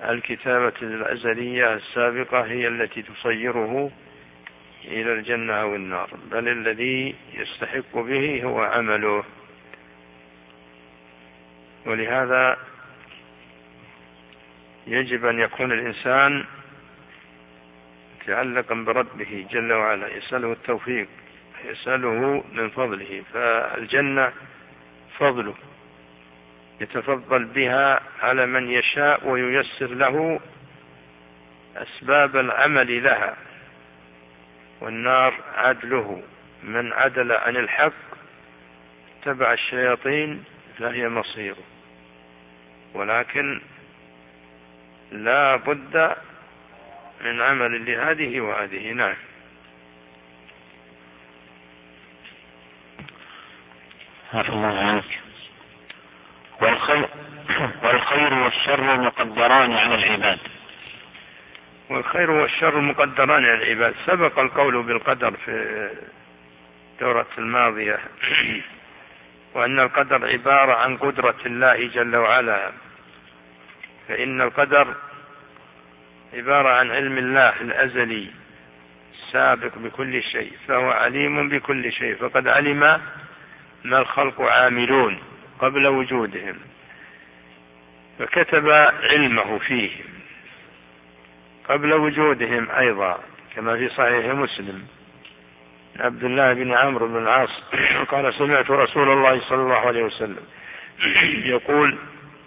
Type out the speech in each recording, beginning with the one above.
الكتابة الأزلية السابقة هي التي تصيره إلى الجنة أو النار، بل الذي يستحق به هو عمله. ولهذا يجب أن يكون الإنسان متعلقا بربه جل وعلا، يسأله التوفيق، يسأله من فضله، فالجنة فضله يتفضل بها على من يشاء وييسر له أسباب العمل لها، والنار عدله، من عدل عن الحق تبع الشياطين فهي مصيره. ولكن لا بد من عمل لهذه وهذه. نعم. عفى الله عنك. والخير والشر مقدران على العباد. والخير والشر مقدران على العباد. سبق القول بالقدر في الدورة الماضية وأن القدر عبارة عن قدرة الله جل وعلا، فإن القدر عبارة عن علم الله الأزلي السابق بكل شيء، فهو عليم بكل شيء، فقد علم ما الخلق عاملون قبل وجودهم، فكتب علمه فيهم قبل وجودهم أيضا، كما في صحيح مسلم عبد الله بن عمرو بن العاص قال: سمعت رسول الله صلى الله عليه وسلم يقول: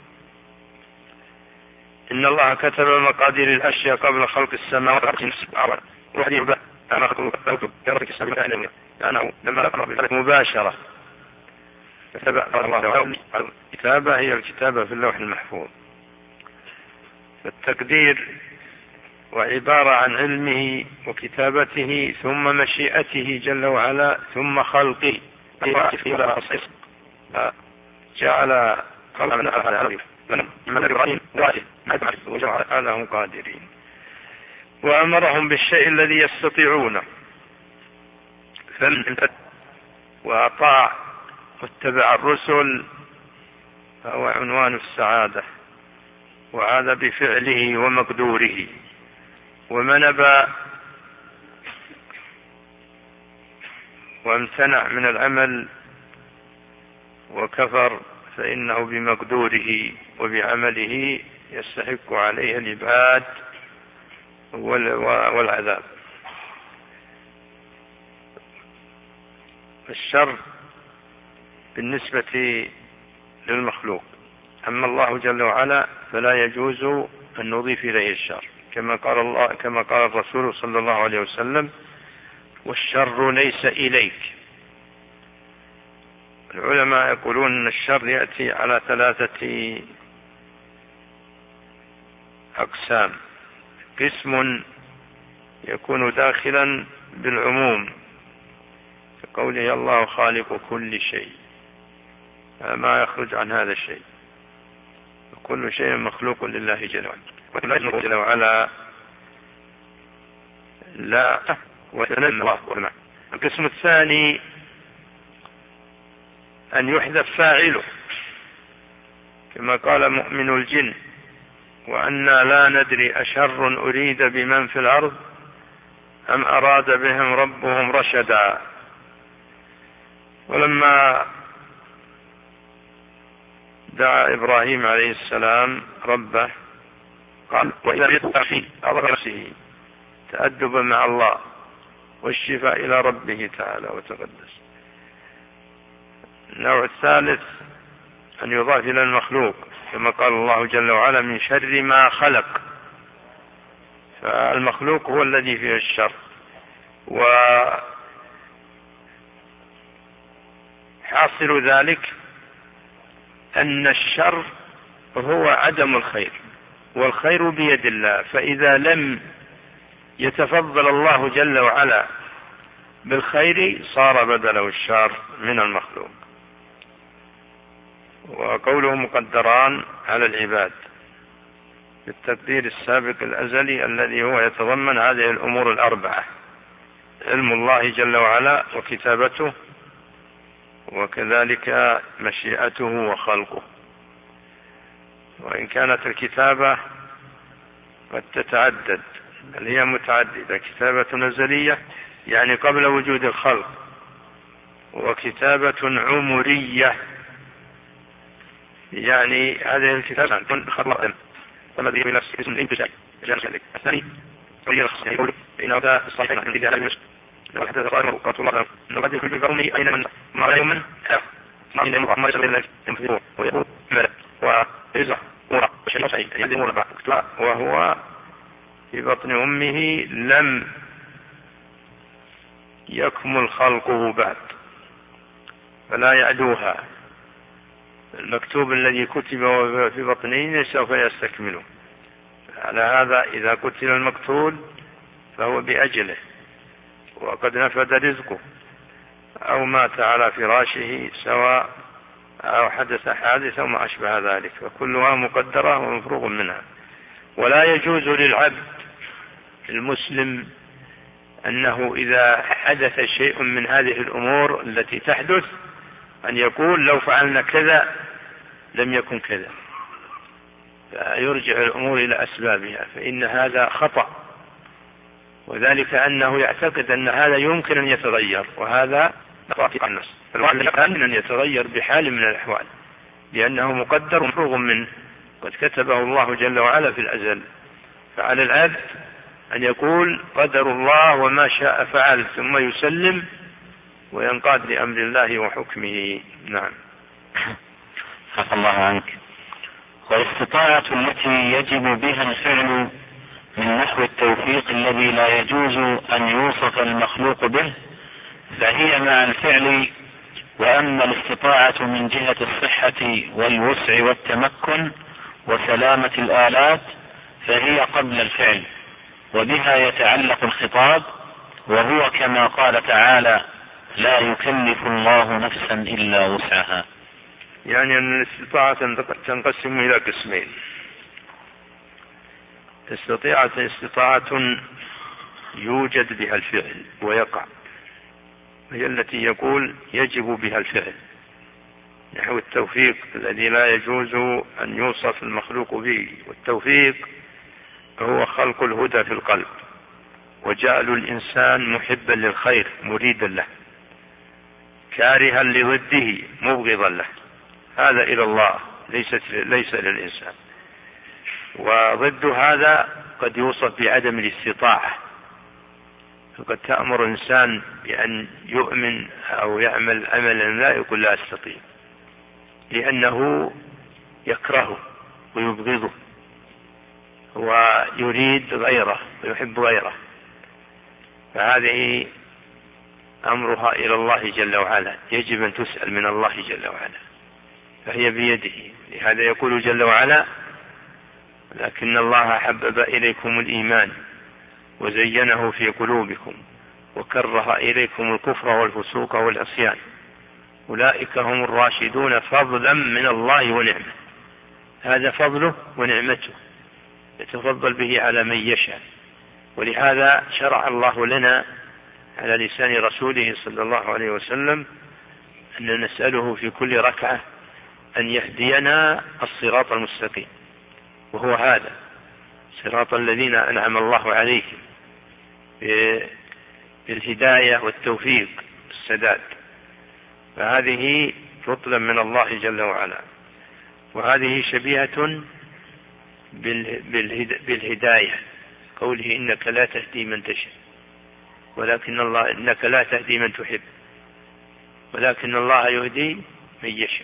إن الله كتب مقادير الأشياء قبل خلق السماوات والأرض، وحديث أنا خلق السماوات لأنه لما أقرأ بذلك مباشرة كتب الله. الكتابة هي الكتابة في اللوح المحفوظ، فالتقدير وعبارة عن علمه وكتابته ثم مشيئته جل وعلا ثم خلقه، جعل خلقنا وجعلهم قادرين، وأمرهم بالشيء الذي يستطيعونه وأطاع واتبع الرسل، فهو عنوان السعادة، وعاد بفعله ومقدوره. ومن أبى وامتنع من العمل وكفر فإنه بمقدوره وبعمله يستحق عليه الإبعاد والعذاب. الشر بالنسبة للمخلوق، أما الله جل وعلا فلا يجوز أن نضيف إليه الشر، كما قال الرسول صلى الله عليه وسلم: والشر ليس إليك. العلماء يقولون أن الشر يأتي على 3 أقسام: قسم يكون داخلا بالعموم كقوله: الله خالق كل شيء، ما يخرج عن هذا الشيء، وكل شيء مخلوق لله جل وعلا لا وتنزه. القسم الثاني أن يحذف فاعله، كما قال مؤمن الجن: وأنا لا ندري أشر أريد بمن في الأرض أم أراد بهم ربهم رشدا. ولما دعا إبراهيم عليه السلام ربه قال: وإذا يطلع فيه أضر نفسه تأدبا مع الله والشفاء إلى ربه تعالى وتقدس. النوع الثالث أن يضاف إلى المخلوق، كما قال الله جل وعلا: من شر ما خلق، فالمخلوق هو الذي فيه الشر. وحاصل ذلك أن الشر هو عدم الخير، والخير بيد الله، فإذا لم يتفضل الله جل وعلا بالخير صار بدله الشر من المخلوق. وقوله مقدران على العباد بالتقدير السابق الأزلي الذي هو يتضمن هذه الأمور الأربعة: علم الله جل وعلا وكتابته وكذلك مشيئته وخلقه. وإن كانت الكتابة قد تتعدد، بل هي متعددة. كتابة أزلية يعني قبل وجود الخلق، وكتابة عمرية يعني هذه الكتابة خلق الذي بنفس اسم الانتشاء الثاني وهي الخصية إن هذا الصحيح عند ذلك لو حدث قائمة وقت الله نقد يكون بقومه أين من ما يوما ما إن ما يسمى الله ينفذون ويقول ملك وإزع وشيء صحيح يدمون بعض وهو في بطن أمه لم يكمل خلقه بعد فلا يعدوها. المكتوب الذي كتب في بطنه سوف يستكمله. على هذا إذا قتل المقتول فهو بأجله وقد نفد رزقه أو مات على فراشه سواء أو حدث حادث أو ما أشبه ذلك، فكلها مقدرة ومفروغ منها. ولا يجوز للعبد المسلم أنه إذا حدث شيء من هذه الأمور التي تحدث أن يقول لو فعلنا كذا لم يكن كذا، فيرجع الأمور إلى أسبابها، فإن هذا خطأ، وذلك أنه يعتقد أن هذا يمكن أن يتغير، وهذا خاطئ النص. فالواحد يمكن أن يتغير بحال من الأحوال لأنه مقدر ومفروغ منه، قد كتبه الله جل وعلا في الأزل. فعلى العبد أن يقول قدر الله وما شاء فعل ثم يسلم وينقاد لأمر الله وحكمه. نعم. عفى الله عنك. والاستطاعة التي يجب بها الفعل من نحو التوفيق الذي لا يجوز أن يوصف المخلوق به فهي مع الفعل. وأما الاستطاعة من جهة الصحة والوسع والتمكن وسلامة الآلات فهي قبل الفعل، وبها يتعلق الخطاب، وهو كما قال تعالى لا يكلف الله نفسا إلا وسعها. يعني أن الاستطاعة تنقسم إلى قسمين: استطاعة يوجد بها الفعل ويقع، هي التي يقول يجب بها الفعل، نحو التوفيق الذي لا يجوز أن يوصف المخلوق به. والتوفيق هو خلق الهدى في القلب وجعل الإنسان محبا للخير مريدا له، كارها لضده مبغضا له، هذا إلى الله ليس للإنسان. وضد هذا قد يوصف بعدم الاستطاعة، فقد تأمر الإنسان بأن يؤمن أو يعمل عملا لا يقول لا أستطيع، لأنه يكرهه ويبغضه ويريد غيره ويحب غيره، فهذه أمرها إلى الله جل وعلا، يجب أن تسأل من الله جل وعلا، فهي بيده. لهذا يقول جل وعلا لكن الله حبب إليكم الإيمان وزينه في قلوبكم وكره إليكم الكفر والفسوق والعصيان أولئك هم الراشدون فضلا من الله ونعمه. هذا فضله ونعمته يتفضل به على من يشاء. ولهذا شرع الله لنا على لسان رسوله صلى الله عليه وسلم أن نسأله في كل ركعة أن يهدينا الصراط المستقيم، وهو هذا صراط الذين أنعم الله عليهم بالهداية والتوفيق والسداد. فهذه فضلا من الله جل وعلا، وهذه شبيهة بالهداية، قوله إنك لا تهدي من تشاء ولكن الله إنك لا تهدي من تحب ولكن الله يهدي من يشاء.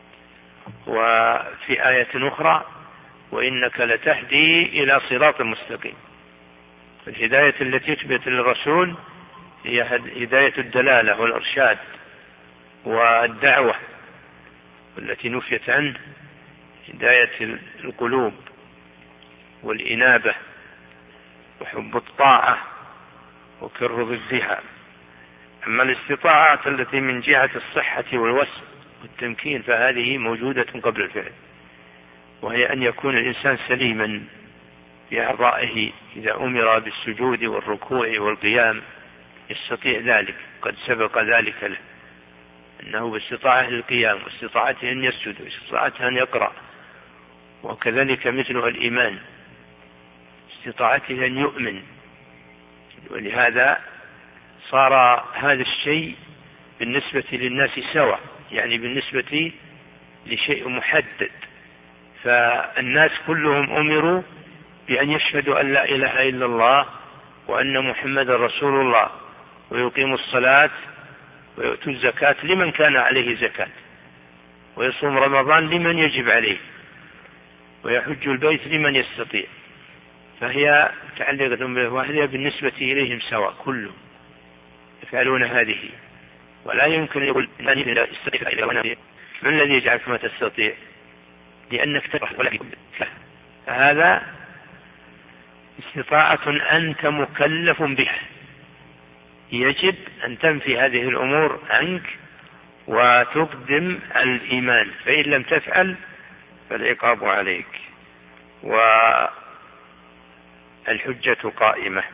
وفي آية أخرى وإنك لتهدي إلى صراط مستقيم. الهداية التي تثبت للرسول هي هداية الدلالة والإرشاد والدعوة، والتي نفيت عنه هداية القلوب والإنابة وحب الطاعة وكره ضدها. أما الاستطاعة التي من جهة الصحة والوسع والتمكين فهذه موجودة قبل الفعل، وهي أن يكون الإنسان سليما في أعضائه إذا أمر بالسجود والركوع والقيام يستطيع ذلك، قد سبق ذلك له أنه باستطاعة القيام واستطاعته أن يسجد واستطاعته أن يقرأ، وكذلك مثلها الإيمان باستطاعته أن يؤمن. ولهذا صار هذا الشيء بالنسبة للناس سواء، يعني بالنسبة لشيء محدد، فالناس كلهم أمروا بأن يشهدوا أن لا إله إلا الله وأن محمد رسول الله، ويقيموا الصلاة ويؤتوا الزكاة لمن كان عليه زكاة، ويصوم رمضان لمن يجب عليه، ويحج البيت لمن يستطيع. فهي متعلقة وهي بالنسبة إليهم سواء، كلهم يفعلون هذه، ولا يمكن يقول من الذي يجعلك ما تستطيع؟ لأنك تفعل ولا يكون. فهذا استطاعة أنت مكلف بها، يجب أن تنفي هذه الأمور عنك وتقدم الإيمان، فإن لم تفعل فالعقاب عليك والحجة قائمة.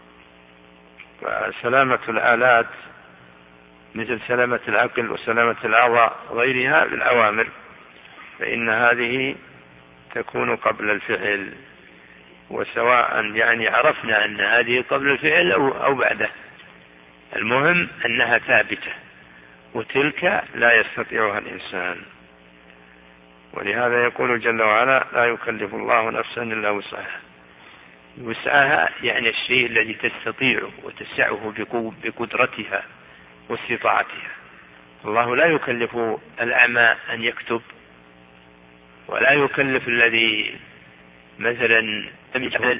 فسلامة الآلات مثل سلامة العقل وسلامة الأعضاء غيرها بالأوامر، فإن هذه تكون قبل الفعل، وسواء يعني عرفنا أن هذه قبل الفعل أو بعده، المهم أنها ثابتة، وتلك لا يستطيعها الإنسان. ولهذا يقول جل وعلا: لا يكلف الله نفسا إلا وسعها. وسعها يعني الشيء الذي تستطيعه وتسعه بقدرتها واستطاعتها. الله لا يكلف الأعمى أن يكتب، ولا يكلف الذي مثلا لم يجعل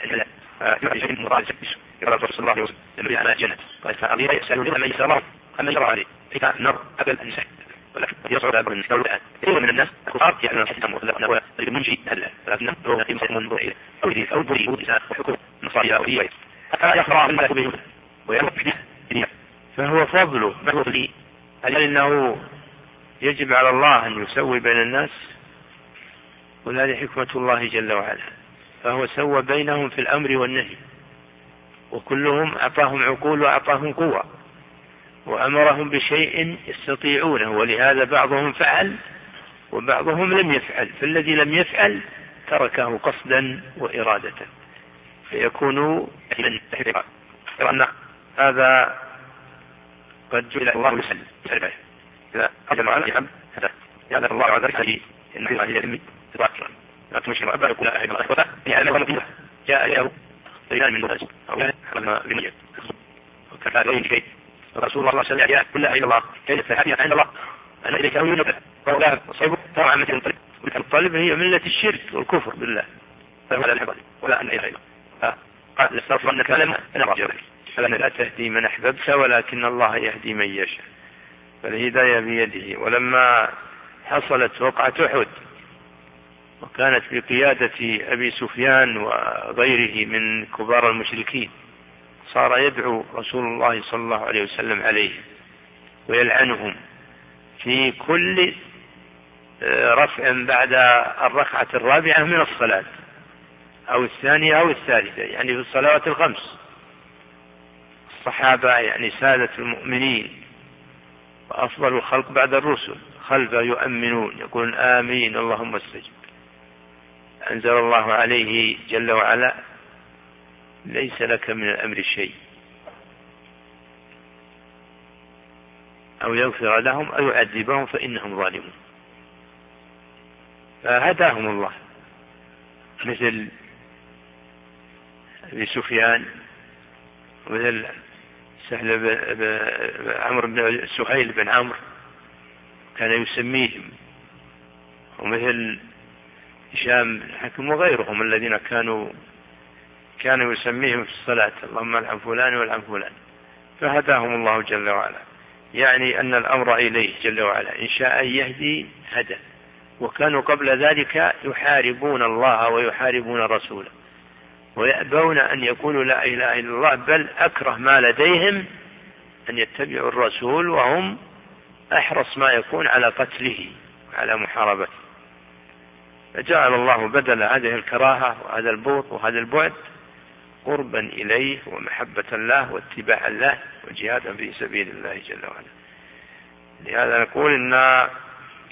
ولكن يصعد أبر الناس دولة كثير من الناس كفار يعني نحسهم ولا منجي هلا، لكنهم يمسكون ضعيف أو ضعيف وحكم نصارى أولياء حتى يخرع من به ويروح به، فهو فضله بفضله. هل إنه يجب على الله أن يسوي بين الناس؟ وهذه حكمة الله جل وعلا، فهو سوى بينهم في الأمر والنهي، وكلهم أعطاهم عقول وأعطاهم قوة، وأمرهم بشيء يستطيعونه، ولهذا بعضهم فعل وبعضهم لم يفعل، فالذي لم يفعل تركه قصدا وإرادة فيكون أن هذا قد جعل الله يسأل إذا أجل على الحمد يعني الله عز وجل إن الله يلمي تطاكرا لا تمشي أبا يقول أحد الله يعني أنا مطلوب جاء له رجال من ناس أو حرم بنية وكفى غير شيء رسول الله صلى الله عليه وسلم كل إلى الله كيف تحدي عند الله أنا إليك أولي نبأ فأولا صيبه طبعا مثل الطلب، والطلب هي ملة الشرك والكفر بالله، فهذا الحبال ولا أن إله إلا قال استغفر أنك لما أنا رجل فلن لا تهدي من أحببت ولكن الله يهدي من يشاء، فالهداية بيده. ولما حصلت وقعة أحد وكانت بقيادة أبي سفيان وغيره من كبار المشركين، صار يدعو رسول الله صلى الله عليه وسلم عليه ويلعنهم في كل رفع بعد الركعة الرابعة من الصلاة أو الثانية أو الثالثة، يعني في الصلوات الخمس. الصحابة يعني سادة المؤمنين وأفضل الخلق بعد الرسل خلفه يؤمنون يقولون آمين اللهم استجب. أنزل الله عليه جل وعلا: ليس لك من الأمر شيء، أو يغفر لهم أو يعذبهم فإنهم ظالمون. فهداهم الله، مثل أبي سفيان ومثل عمرو بن سهيل بن عمرو كان يسميهم، ومثل هشام بن حكم وغيرهم الذين كانوا يسميهم في الصلاة اللهم العن فلان والعن فلان، فهداهم الله جل وعلا. يعني أن الأمر إليه جل وعلا، إن شاء يهدي هدى. وكانوا قبل ذلك يحاربون الله ويحاربون رسوله ويأبون أن يقولوا لا إله إلا الله، بل أكره ما لديهم أن يتبعوا الرسول، وهم أحرص ما يكون على قتله وعلى محاربته. فجعل الله بدل هذه الكراهة وهذا البغض وهذا البعد قربا إليه ومحبة له واتباعا له وجهادا في سبيل الله جل وعلا. لهذا نقول إن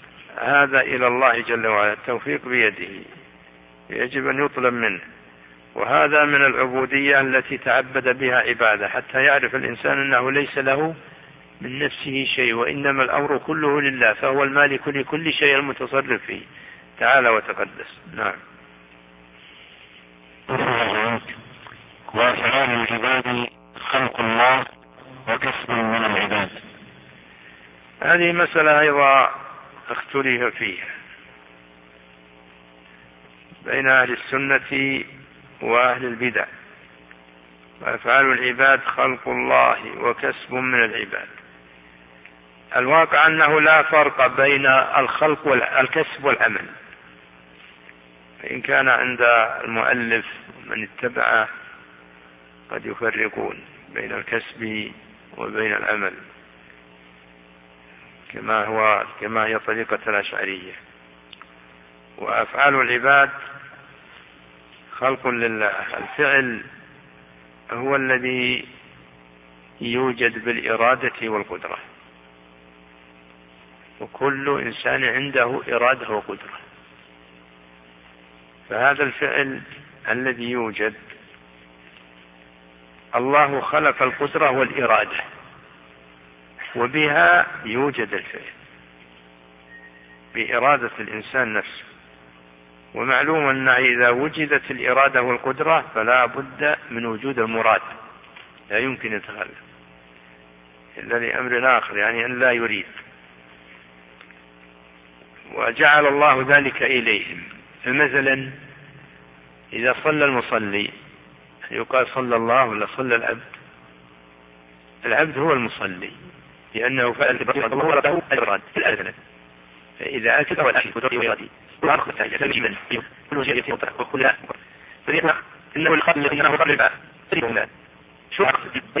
هذا إلى الله جل وعلا، التوفيق بيده، يجب أن يطلب منه. وهذا من العبودية التي تعبد بها عبادة، حتى يعرف الإنسان أنه ليس له من نفسه شيء، وإنما الأمر كله لله، فهو المالك لكل شيء المتصرف فيه تعالى وتقدس. نعم. وأفعال العباد خلق الله وكسب من العباد. هذه مسألة أيضا اختلف فيها بين أهل السنة وأهل البدع. وأفعال العباد خلق الله وكسب من العباد. الواقع أنه لا فرق بين الخلق والكسب والعمل، فإن كان عند المؤلف من اتبعه قد يفرقون بين الكسب وبين العمل، كما هي طريقة الأشعرية. وأفعال العباد خلق لله. الفعل هو الذي يوجد بالإرادة والقدرة، وكل إنسان عنده إرادة وقدرة، فهذا الفعل الذي يوجد الله خلق القدرة والإرادة، وبها يوجد الفعل بإرادة الإنسان نفسه. ومعلوم أن إذا وجدت الإرادة والقدرة فلا بد من وجود المراد، لا يمكن يتخلف إلا لأمر آخر، يعني أن لا يريد. وجعل الله ذلك إليهم. فمثلا إذا صلى المصلي يقال صلى الله ولا صلى العبد؟ العبد هو المصلي، لأنه فعل الله له الإراد في الأذن. فإذا أكد والأكل قدرته وإرادته وأخذ تجمل كل شيء يطلع وكلها فإنه الخلق إنه قبل شو